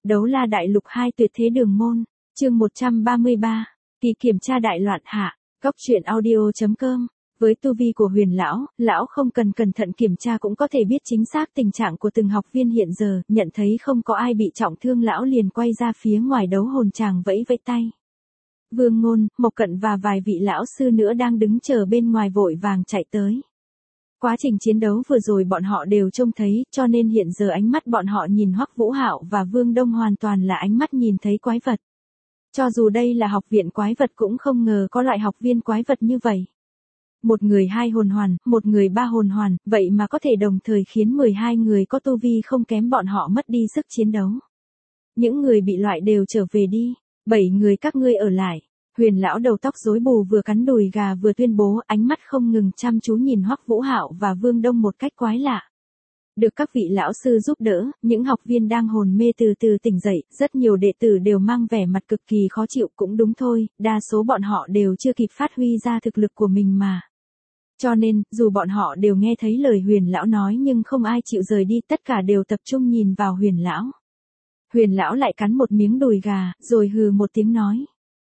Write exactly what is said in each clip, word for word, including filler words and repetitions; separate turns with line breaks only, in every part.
Đấu la đại lục hai tuyệt thế đường môn, chương một trăm ba mươi ba, kỳ kiểm tra đại loạn hạ, góc truyện audio.com. Với tu vi của Huyền lão, lão không cần cẩn thận kiểm tra cũng có thể biết chính xác tình trạng của từng học viên hiện giờ, nhận thấy không có ai bị trọng thương lão liền quay ra phía ngoài đấu hồn tràng vẫy vẫy tay. Vương Ngôn, Mộc Cận và vài vị lão sư nữa đang đứng chờ bên ngoài vội vàng chạy tới. Quá trình chiến đấu vừa rồi bọn họ đều trông thấy, cho nên hiện giờ ánh mắt bọn họ nhìn Hoắc Vũ Hạo và Vương Đông hoàn toàn là ánh mắt nhìn thấy quái vật. Cho dù đây là học viện quái vật cũng không ngờ có loại học viên quái vật như vậy. Một người hai hồn hoàn, một người ba hồn hoàn, vậy mà có thể đồng thời khiến mười hai người có tu vi không kém bọn họ mất đi sức chiến đấu. Những người bị loại đều trở về đi, bảy người các ngươi ở lại. Huyền lão đầu tóc rối bù vừa cắn đùi gà vừa tuyên bố, ánh mắt không ngừng chăm chú nhìn Hoắc Vũ Hạo và Vương Đông một cách quái lạ. Được các vị lão sư giúp đỡ, những học viên đang hồn mê từ từ tỉnh dậy, rất nhiều đệ tử đều mang vẻ mặt cực kỳ khó chịu, cũng đúng thôi, đa số bọn họ đều chưa kịp phát huy ra thực lực của mình mà. Cho nên, dù bọn họ đều nghe thấy lời Huyền lão nói nhưng không ai chịu rời đi, tất cả đều tập trung nhìn vào Huyền lão. Huyền lão lại cắn một miếng đùi gà, rồi hừ một tiếng nói.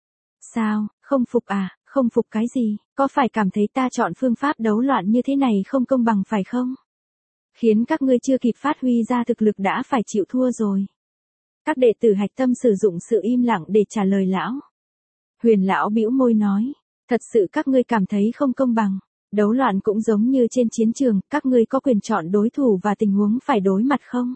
Sao, không phục à, không phục cái gì, có phải cảm thấy ta chọn phương pháp đấu loạn như thế này không công bằng phải không? Khiến các ngươi chưa kịp phát huy ra thực lực đã phải chịu thua rồi. Các đệ tử hạch tâm sử dụng sự im lặng để trả lời lão. Huyền lão bĩu môi nói, thật sự các ngươi cảm thấy không công bằng, đấu loạn cũng giống như trên chiến trường, các ngươi có quyền chọn đối thủ và tình huống phải đối mặt không?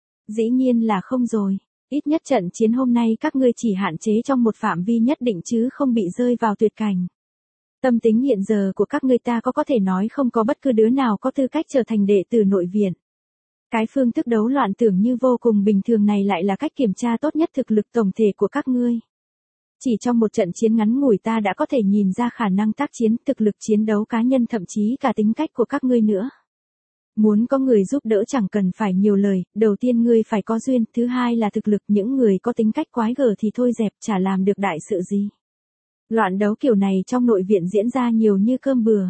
Dĩ nhiên là không rồi. Ít nhất trận chiến hôm nay các ngươi chỉ hạn chế trong một phạm vi nhất định chứ không bị rơi vào tuyệt cảnh. Tâm tính hiện giờ của các ngươi ta có có thể nói không có bất cứ đứa nào có tư cách trở thành đệ tử nội viện. Cái phương thức đấu loạn tưởng như vô cùng bình thường này lại là cách kiểm tra tốt nhất thực lực tổng thể của các ngươi. Chỉ trong một trận chiến ngắn ngủi ta đã có thể nhìn ra khả năng tác chiến, thực lực chiến đấu cá nhân thậm chí cả tính cách của các ngươi nữa. Muốn có người giúp đỡ chẳng cần phải nhiều lời, đầu tiên ngươi phải có duyên, thứ hai là thực lực, những người có tính cách quái gở thì thôi dẹp, chả làm được đại sự gì. Loạn đấu kiểu này trong nội viện diễn ra nhiều như cơm bừa.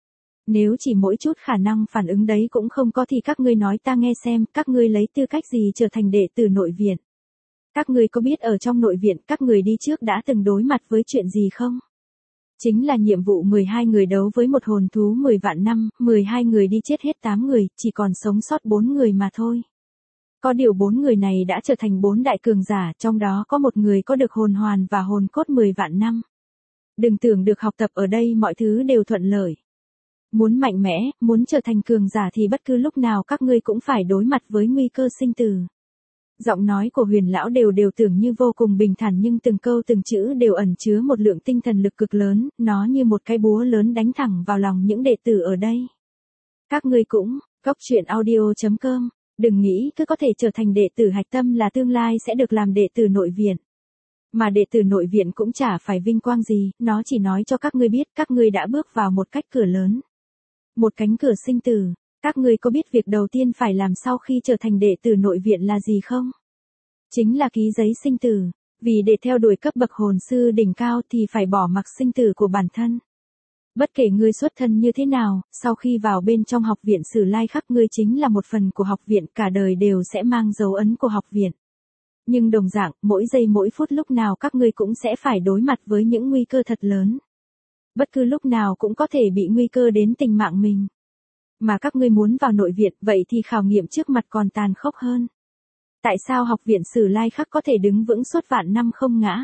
Nếu chỉ mỗi chút khả năng phản ứng đấy cũng không có thì các ngươi nói ta nghe xem, các ngươi lấy tư cách gì trở thành đệ tử nội viện? Các ngươi có biết ở trong nội viện các người đi trước đã từng đối mặt với chuyện gì không? Chính là nhiệm vụ mười hai người đấu với một hồn thú mười vạn năm, mười hai người đi chết hết tám người, chỉ còn sống sót bốn người mà thôi. Có điều bốn người này đã trở thành bốn đại cường giả, trong đó có một người có được hồn hoàn và hồn cốt mười vạn năm. Đừng tưởng được học tập ở đây mọi thứ đều thuận lợi. Muốn mạnh mẽ, muốn trở thành cường giả thì bất cứ lúc nào các ngươi cũng phải đối mặt với nguy cơ sinh tử. Giọng nói của Huyền lão đều đều tưởng như vô cùng bình thản nhưng từng câu từng chữ đều ẩn chứa một lượng tinh thần lực cực lớn, nó như một cái búa lớn đánh thẳng vào lòng những đệ tử ở đây. Các ngươi cũng, góc truyện audio.com, đừng nghĩ cứ có thể trở thành đệ tử hạch tâm là tương lai sẽ được làm đệ tử nội viện. Mà đệ tử nội viện cũng chả phải vinh quang gì, nó chỉ nói cho các ngươi biết các ngươi đã bước vào một cách cửa lớn. Một cánh cửa sinh tử. Các ngươi có biết việc đầu tiên phải làm sau khi trở thành đệ tử nội viện là gì không? Chính là ký giấy sinh tử, vì để theo đuổi cấp bậc hồn sư đỉnh cao thì phải bỏ mặc sinh tử của bản thân. Bất kể ngươi xuất thân như thế nào, sau khi vào bên trong học viện Sử Lai Khắc ngươi chính là một phần của học viện, cả đời đều sẽ mang dấu ấn của học viện. Nhưng đồng dạng, mỗi giây mỗi phút lúc nào các ngươi cũng sẽ phải đối mặt với những nguy cơ thật lớn. Bất cứ lúc nào cũng có thể bị nguy cơ đến tính mạng mình. Mà các ngươi muốn vào nội viện, vậy thì khảo nghiệm trước mặt còn tàn khốc hơn. Tại sao học viện Sử Lai Khắc có thể đứng vững suốt vạn năm không ngã?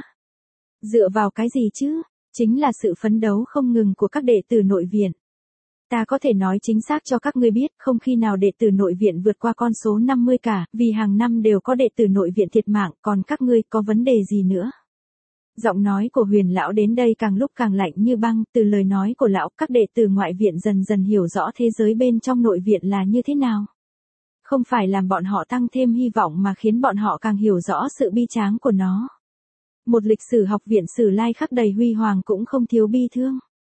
Dựa vào cái gì chứ? Chính là sự phấn đấu không ngừng của các đệ tử nội viện. Ta có thể nói chính xác cho các ngươi biết, không khi nào đệ tử nội viện vượt qua con số năm mươi cả, vì hàng năm đều có đệ tử nội viện thiệt mạng, còn các ngươi có vấn đề gì nữa? Giọng nói của Huyền lão đến đây càng lúc càng lạnh như băng, từ lời nói của lão, các đệ tử ngoại viện dần dần hiểu rõ thế giới bên trong nội viện là như thế nào. Không phải làm bọn họ tăng thêm hy vọng mà khiến bọn họ càng hiểu rõ sự bi tráng của nó. Một lịch sử học viện Sử Lai Khắc đầy huy hoàng cũng không thiếu bi thương.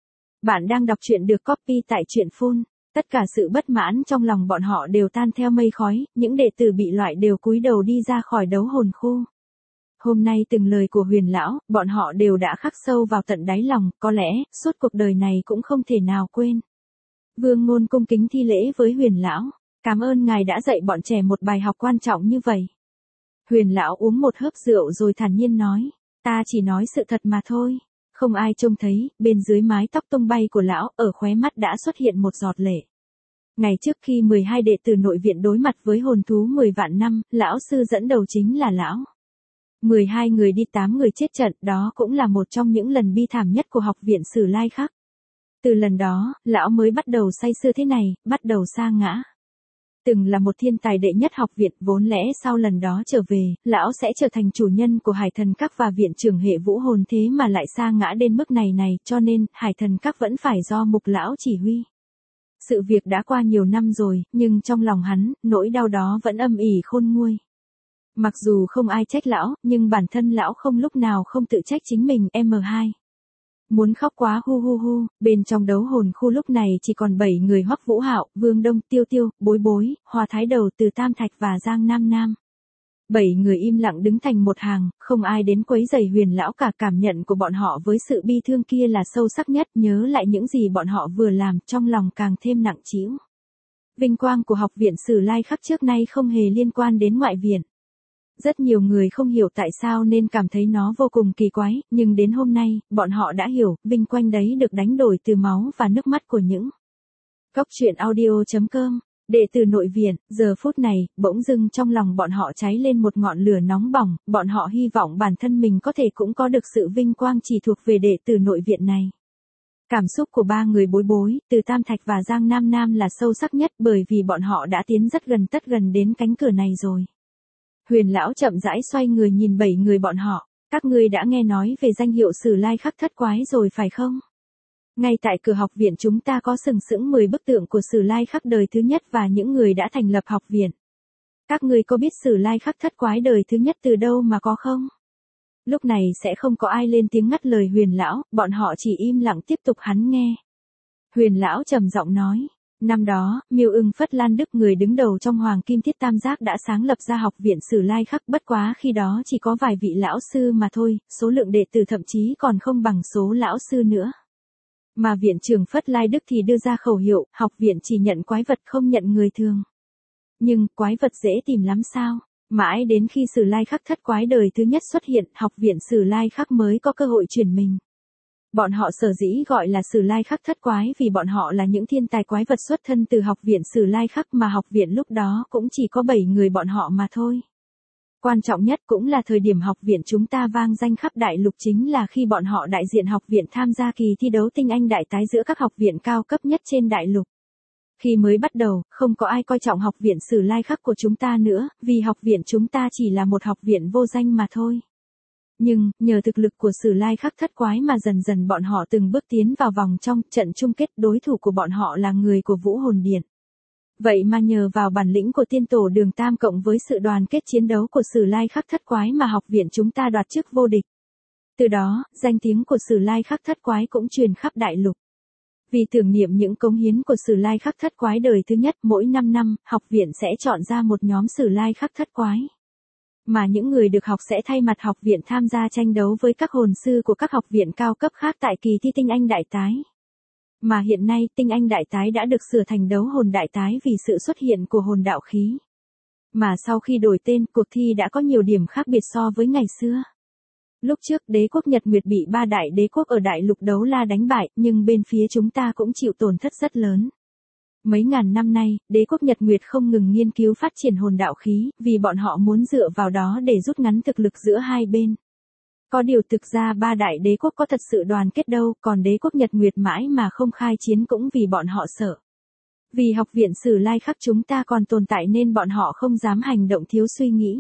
Bạn đang đọc truyện được copy tại truyện phun, tất cả sự bất mãn trong lòng bọn họ đều tan theo mây khói, những đệ tử bị loại đều cúi đầu đi ra khỏi đấu hồn khu. Hôm nay từng lời của Huyền lão, bọn họ đều đã khắc sâu vào tận đáy lòng, có lẽ, suốt cuộc đời này cũng không thể nào quên. Vương Ngôn cung kính thi lễ với Huyền lão, cảm ơn ngài đã dạy bọn trẻ một bài học quan trọng như vậy. Huyền lão uống một hớp rượu rồi thản nhiên nói, ta chỉ nói sự thật mà thôi. Không ai trông thấy, bên dưới mái tóc tung bay của lão, ở khóe mắt đã xuất hiện một giọt lệ. Ngày trước khi mười hai đệ tử nội viện đối mặt với hồn thú mười vạn năm, lão sư dẫn đầu chính là lão. mười hai người đi tám người chết trận, đó cũng là một trong những lần bi thảm nhất của học viện Sử Lai Khắc. Từ lần đó, lão mới bắt đầu say sưa thế này, bắt đầu sa ngã. Từng là một thiên tài đệ nhất học viện, vốn lẽ sau lần đó trở về, lão sẽ trở thành chủ nhân của Hải Thần Các và viện trưởng hệ vũ hồn, thế mà lại sa ngã đến mức này này, cho nên, Hải Thần Các vẫn phải do Mục lão chỉ huy. Sự việc đã qua nhiều năm rồi, nhưng trong lòng hắn, nỗi đau đó vẫn âm ỉ khôn nguôi. Mặc dù không ai trách lão, nhưng bản thân lão không lúc nào không tự trách chính mình. em hai Muốn khóc quá hu hu hu, bên trong đấu hồn khu lúc này chỉ còn bảy người: Hoắc Vũ Hạo, Vương Đông, Tiêu Tiêu, Bối Bối, Hoa Thái Đầu, Từ Tam Thạch và Giang Nam Nam. Bảy người im lặng đứng thành một hàng, không ai đến quấy rầy Huyền lão cả. Cảm nhận của bọn họ với sự bi thương kia là sâu sắc nhất, nhớ lại những gì bọn họ vừa làm, trong lòng càng thêm nặng trĩu. Vinh quang của học viện Sử Lai Khắc trước nay không hề liên quan đến ngoại viện. Rất nhiều người không hiểu tại sao nên cảm thấy nó vô cùng kỳ quái, nhưng đến hôm nay, bọn họ đã hiểu, vinh quang đấy được đánh đổi từ máu và nước mắt của những. Góc truyện audio chấm com, đệ tử nội viện, giờ phút này, bỗng dưng trong lòng bọn họ cháy lên một ngọn lửa nóng bỏng, bọn họ hy vọng bản thân mình có thể cũng có được sự vinh quang chỉ thuộc về đệ tử nội viện này. Cảm xúc của ba người Bối Bối, Từ Tam Thạch và Giang Nam Nam là sâu sắc nhất, bởi vì bọn họ đã tiến rất gần tất gần đến cánh cửa này rồi. Huyền lão chậm rãi xoay người nhìn bảy người bọn họ, các ngươi đã nghe nói về danh hiệu Sử Lai Khắc thất quái rồi phải không? Ngay tại cửa học viện chúng ta có sừng sững mười bức tượng của Sử Lai Khắc đời thứ nhất và những người đã thành lập học viện. Các ngươi có biết Sử Lai Khắc thất quái đời thứ nhất từ đâu mà có không? Lúc này sẽ không có ai lên tiếng ngắt lời Huyền lão, bọn họ chỉ im lặng tiếp tục hắn nghe. Huyền lão trầm giọng nói. Năm đó, Miêu Ưng Phất Lan Đức, người đứng đầu trong Hoàng Kim Thiết Tam Giác, đã sáng lập ra học viện Sử Lai Khắc, bất quá khi đó chỉ có vài vị lão sư mà thôi, số lượng đệ tử thậm chí còn không bằng số lão sư nữa. Mà viện trưởng Phất Lai Đức thì đưa ra khẩu hiệu, học viện chỉ nhận quái vật không nhận người thường. Nhưng, quái vật dễ tìm lắm sao? Mãi đến khi Sử Lai Khắc thất quái đời thứ nhất xuất hiện, học viện Sử Lai Khắc mới có cơ hội chuyển mình. Bọn họ sở dĩ gọi là Sử Lai Khắc thất quái vì bọn họ là những thiên tài quái vật xuất thân từ học viện Sử Lai Khắc, mà học viện lúc đó cũng chỉ có bảy người bọn họ mà thôi. Quan trọng nhất cũng là thời điểm học viện chúng ta vang danh khắp đại lục chính là khi bọn họ đại diện học viện tham gia kỳ thi đấu tinh anh đại tái giữa các học viện cao cấp nhất trên đại lục. Khi mới bắt đầu, không có ai coi trọng học viện Sử Lai Khắc của chúng ta nữa, vì học viện chúng ta chỉ là một học viện vô danh mà thôi. Nhưng, nhờ thực lực của Sử Lai Khắc thất quái mà dần dần bọn họ từng bước tiến vào vòng trong trận chung kết, đối thủ của bọn họ là người của Vũ Hồn Điện. Vậy mà nhờ vào bản lĩnh của tiên tổ Đường Tam cộng với sự đoàn kết chiến đấu của Sử Lai Khắc thất quái mà học viện chúng ta đoạt chức vô địch. Từ đó, danh tiếng của Sử Lai Khắc thất quái cũng truyền khắp đại lục. Vì tưởng niệm những cống hiến của Sử Lai Khắc thất quái đời thứ nhất, mỗi năm năm, học viện sẽ chọn ra một nhóm Sử Lai Khắc thất quái. Mà những người được học sẽ thay mặt học viện tham gia tranh đấu với các hồn sư của các học viện cao cấp khác tại kỳ thi tinh anh đại tái. Mà hiện nay tinh anh đại tái đã được sửa thành đấu hồn đại tái vì sự xuất hiện của hồn đạo khí. Mà sau khi đổi tên, cuộc thi đã có nhiều điểm khác biệt so với ngày xưa. Lúc trước đế quốc Nhật Nguyệt bị ba đại đế quốc ở đại lục Đấu La đánh bại, nhưng bên phía chúng ta cũng chịu tổn thất rất lớn. Mấy ngàn năm nay, đế quốc Nhật Nguyệt không ngừng nghiên cứu phát triển hồn đạo khí, vì bọn họ muốn dựa vào đó để rút ngắn thực lực giữa hai bên. Có điều thực ra ba đại đế quốc có thật sự đoàn kết đâu, còn đế quốc Nhật Nguyệt mãi mà không khai chiến cũng vì bọn họ sợ. Vì học viện Sử Lai Khắc chúng ta còn tồn tại nên bọn họ không dám hành động thiếu suy nghĩ.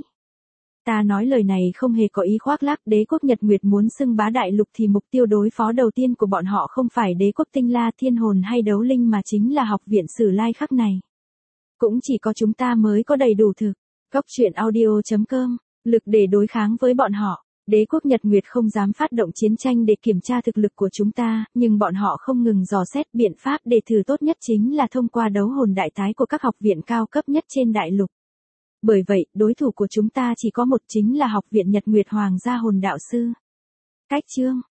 Ta nói lời này không hề có ý khoác lác, đế quốc Nhật Nguyệt muốn xưng bá đại lục thì mục tiêu đối phó đầu tiên của bọn họ không phải đế quốc Tinh La Thiên Hồn hay Đấu Linh mà chính là học viện Sử Lai Khắc này. Cũng chỉ có chúng ta mới có đầy đủ thực. Góc truyện audio chấm com, lực để đối kháng với bọn họ. Đế quốc Nhật Nguyệt không dám phát động chiến tranh để kiểm tra thực lực của chúng ta, nhưng bọn họ không ngừng dò xét biện pháp để thử tốt nhất chính là thông qua đấu hồn đại tái của các học viện cao cấp nhất trên đại lục. Bởi vậy, đối thủ của chúng ta chỉ có một, chính là học viện Nhật Nguyệt Hoàng gia hồn đạo sư. Cách chương